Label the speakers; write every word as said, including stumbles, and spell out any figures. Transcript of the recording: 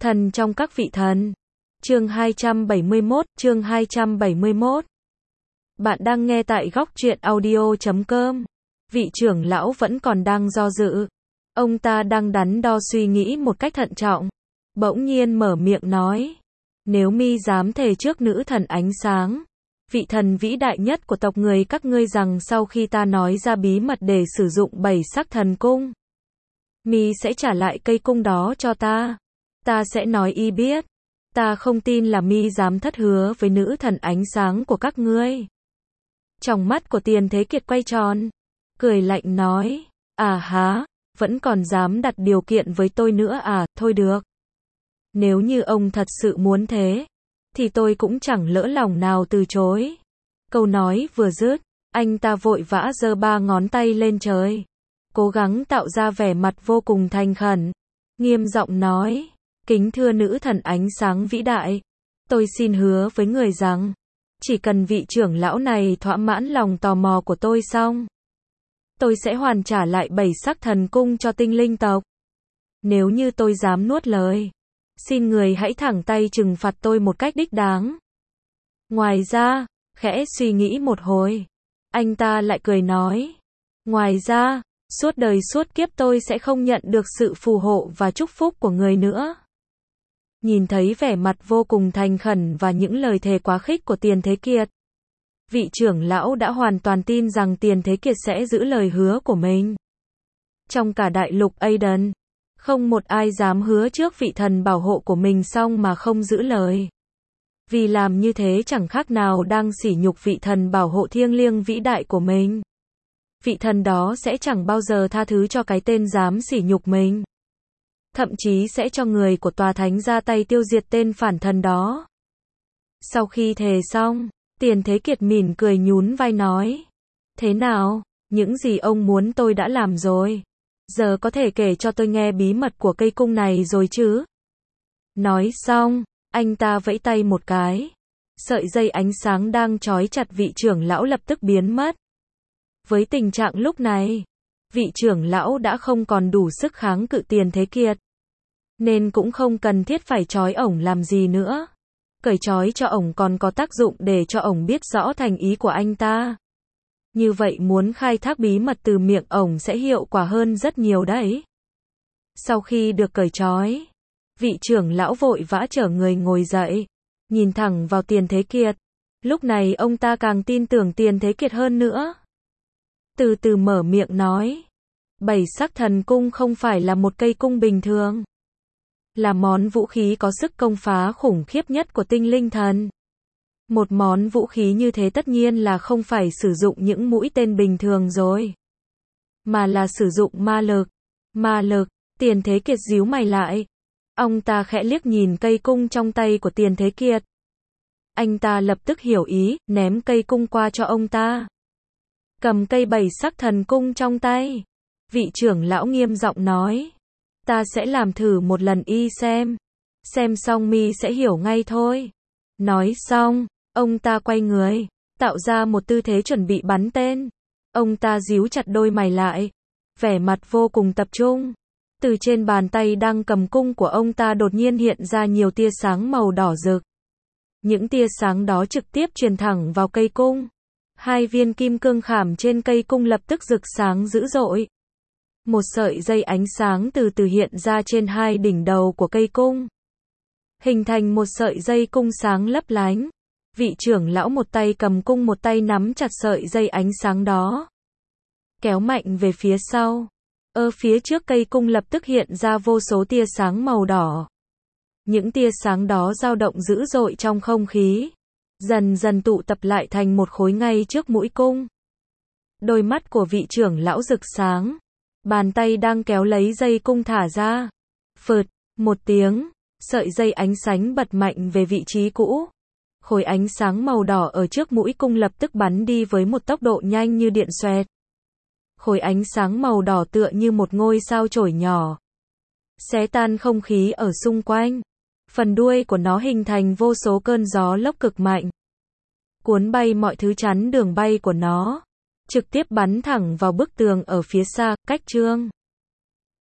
Speaker 1: Thần trong các vị thần. Chương hai trăm bảy mươi mốt, chương hai trăm bảy mươi mốt. Bạn đang nghe tại góc truyện audio chấm com. Vị trưởng lão vẫn còn đang do dự. Ông ta đang đắn đo suy nghĩ một cách thận trọng. Bỗng nhiên mở miệng nói. Nếu mi dám thề trước nữ thần ánh sáng, vị thần vĩ đại nhất của tộc người các ngươi rằng sau khi ta nói ra bí mật để sử dụng bảy sắc thần cung, mi sẽ trả lại cây cung đó cho ta. Ta sẽ nói y biết. Ta không tin là mi dám thất hứa với nữ thần ánh sáng của các ngươi. Trong mắt của Tiền Thế Kiệt quay tròn, cười lạnh nói, à há, vẫn còn dám đặt điều kiện với tôi nữa à, thôi được. Nếu như ông thật sự muốn thế, thì tôi cũng chẳng lỡ lòng nào từ chối. Câu nói vừa dứt, anh ta vội vã giơ ba ngón tay lên trời, cố gắng tạo ra vẻ mặt vô cùng thành khẩn, nghiêm giọng nói, kính thưa nữ thần ánh sáng vĩ đại, tôi xin hứa với người rằng, chỉ cần vị trưởng lão này thỏa mãn lòng tò mò của tôi xong, tôi sẽ hoàn trả lại bảy sắc thần cung cho tinh linh tộc. Nếu như tôi dám nuốt lời, xin người hãy thẳng tay trừng phạt tôi một cách đích đáng. Ngoài ra, khẽ suy nghĩ một hồi, anh ta lại cười nói, ngoài ra, suốt đời suốt kiếp tôi sẽ không nhận được sự phù hộ và chúc phúc của người nữa. Nhìn thấy vẻ mặt vô cùng thành khẩn và những lời thề quá khích của Tiền Thế Kiệt, vị trưởng lão đã hoàn toàn tin rằng Tiền Thế Kiệt sẽ giữ lời hứa của mình. Trong cả đại lục Aiden, không một ai dám hứa trước vị thần bảo hộ của mình xong mà không giữ lời. Vì làm như thế chẳng khác nào đang sỉ nhục vị thần bảo hộ thiêng liêng vĩ đại của mình. Vị thần đó sẽ chẳng bao giờ tha thứ cho cái tên dám sỉ nhục mình. Thậm chí sẽ cho người của tòa thánh ra tay tiêu diệt tên phản thần đó. Sau khi thề xong, Tiền Thế Kiệt mỉm cười nhún vai nói, thế nào, những gì ông muốn tôi đã làm rồi. Giờ có thể kể cho tôi nghe bí mật của cây cung này rồi chứ? Nói xong, anh ta vẫy tay một cái. Sợi dây ánh sáng đang trói chặt vị trưởng lão lập tức biến mất. Với tình trạng lúc này, vị trưởng lão đã không còn đủ sức kháng cự Tiền Thế Kiệt, nên cũng không cần thiết phải trói ổng làm gì nữa. Cởi trói cho ổng còn có tác dụng để cho ổng biết rõ thành ý của anh ta. Như vậy muốn khai thác bí mật từ miệng ổng sẽ hiệu quả hơn rất nhiều đấy. Sau khi được cởi trói, vị trưởng lão vội vã chở người ngồi dậy, nhìn thẳng vào Tiền Thế Kiệt. Lúc này ông ta càng tin tưởng Tiền Thế Kiệt hơn nữa. Từ từ mở miệng nói, bảy sắc thần cung không phải là một cây cung bình thường, là món vũ khí có sức công phá khủng khiếp nhất của tinh linh thần. Một món vũ khí như thế tất nhiên là không phải sử dụng những mũi tên bình thường rồi, mà là sử dụng ma lực. Ma lực, Tiền Thế Kiệt díu mày lại. Ông ta khẽ liếc nhìn cây cung trong tay của Tiền Thế Kiệt. Anh ta lập tức hiểu ý, ném cây cung qua cho ông ta. Cầm cây bảy sắc thần cung trong tay, vị trưởng lão nghiêm giọng nói, ta sẽ làm thử một lần y xem. Xem xong mi sẽ hiểu ngay thôi. Nói xong, ông ta quay người, tạo ra một tư thế chuẩn bị bắn tên. Ông ta díu chặt đôi mày lại, vẻ mặt vô cùng tập trung. Từ trên bàn tay đang cầm cung của ông ta đột nhiên hiện ra nhiều tia sáng màu đỏ rực. Những tia sáng đó trực tiếp truyền thẳng vào cây cung. Hai viên kim cương khảm trên cây cung lập tức rực sáng dữ dội. Một sợi dây ánh sáng từ từ hiện ra trên hai đỉnh đầu của cây cung, hình thành một sợi dây cung sáng lấp lánh. Vị trưởng lão một tay cầm cung một tay nắm chặt sợi dây ánh sáng đó, kéo mạnh về phía sau. Ở phía trước cây cung lập tức hiện ra vô số tia sáng màu đỏ. Những tia sáng đó dao động dữ dội trong không khí, dần dần tụ tập lại thành một khối ngay trước mũi cung. Đôi mắt của vị trưởng lão rực sáng, bàn tay đang kéo lấy dây cung thả ra. Phượt, một tiếng, sợi dây ánh sáng bật mạnh về vị trí cũ. Khối ánh sáng màu đỏ ở trước mũi cung lập tức bắn đi với một tốc độ nhanh như điện xoẹt. Khối ánh sáng màu đỏ tựa như một ngôi sao chổi nhỏ, xé tan không khí ở xung quanh. Phần đuôi của nó hình thành vô số cơn gió lốc cực mạnh, cuốn bay mọi thứ chắn đường bay của nó, trực tiếp bắn thẳng vào bức tường ở phía xa, cách Trương